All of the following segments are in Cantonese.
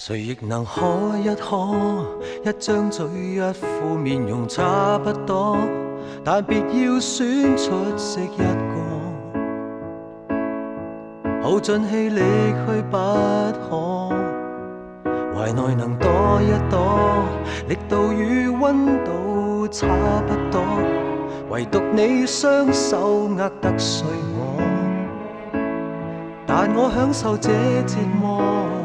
谁亦能可一可，一张嘴一副面容差不多，但别要选出色一个，耗尽气力去不可。怀内能多一朵，力度与温度差不多，唯独你双手握得碎我，但我享受这折磨。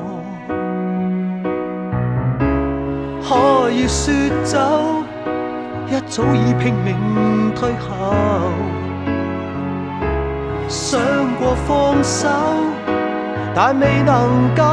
可以说走，一早已拼命退後，想過放手，但未能夠。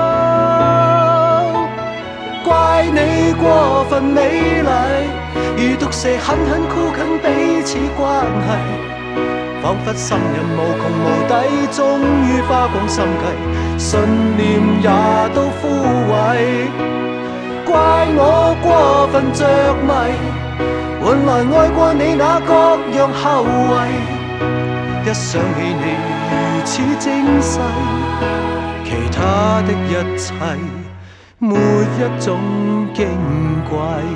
怪你過分美麗，如毒蛇狠狠箍緊彼此關係，彷彿心人無窮無底，終於花光心計，信念也都枯萎。怪我過分着迷，換來愛過你那各樣後遺。一想起你如此精細，其他的一切沒一種矜貴。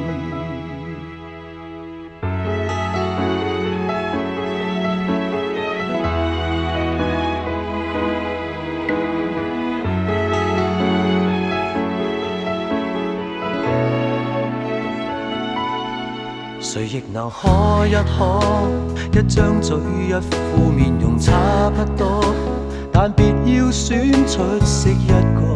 誰亦能可一可，一張嘴一副面容差不多，但別要選出色一個，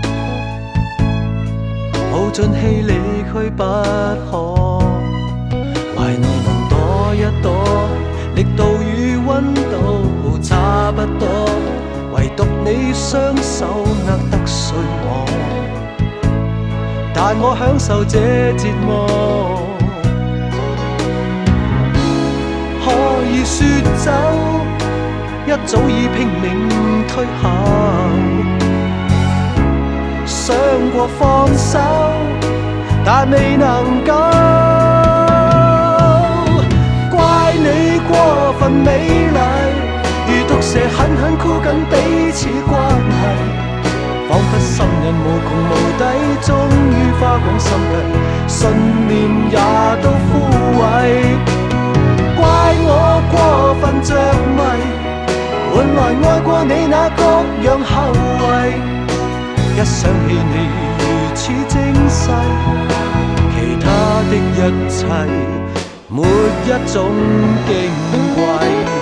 耗盡氣力去不可。懷內能躲一躲，力度與温度差不多，唯獨你雙手握得碎我，但我享受這折磨。可以說走，一早已拼命退後，想過放手，但未能夠。怪你過分美麗，如毒蛇狠狠箍緊彼此關係，彷彿心人無窮無底，終於花光心計，信念也都枯萎。怪我過分着迷，換來愛過你那各樣後遺。一想起你如此精細，其他的一切沒一種矜貴。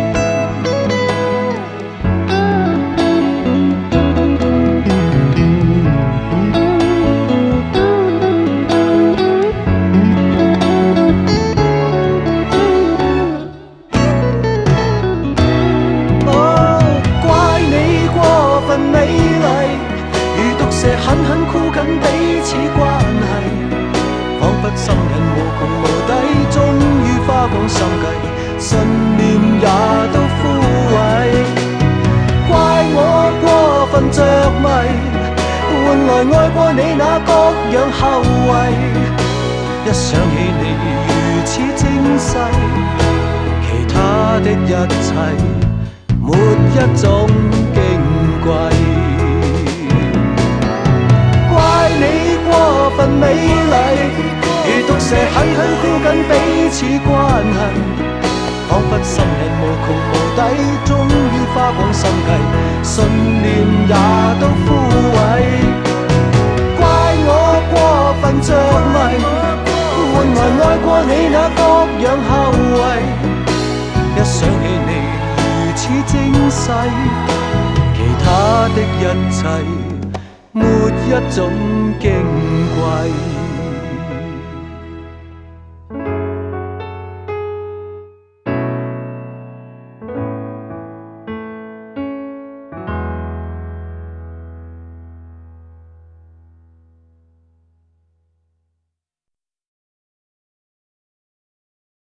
狠狠箍緊彼此關係，彷彿心人無窮無底，終於花光心計，信念也都枯萎。怪我過分着迷，換來愛過你那各樣後遺。一想起你如此精細，其他的一切沒一種矜貴。你過分美麗，如毒蛇狠狠箍緊彼此關係，彷彿心人無窮無底，終於花光心計，信念也都枯萎。怪我過分着迷，換來愛過你那各樣後遺。一想起你如此精細，其他的一切沒一種矜貴。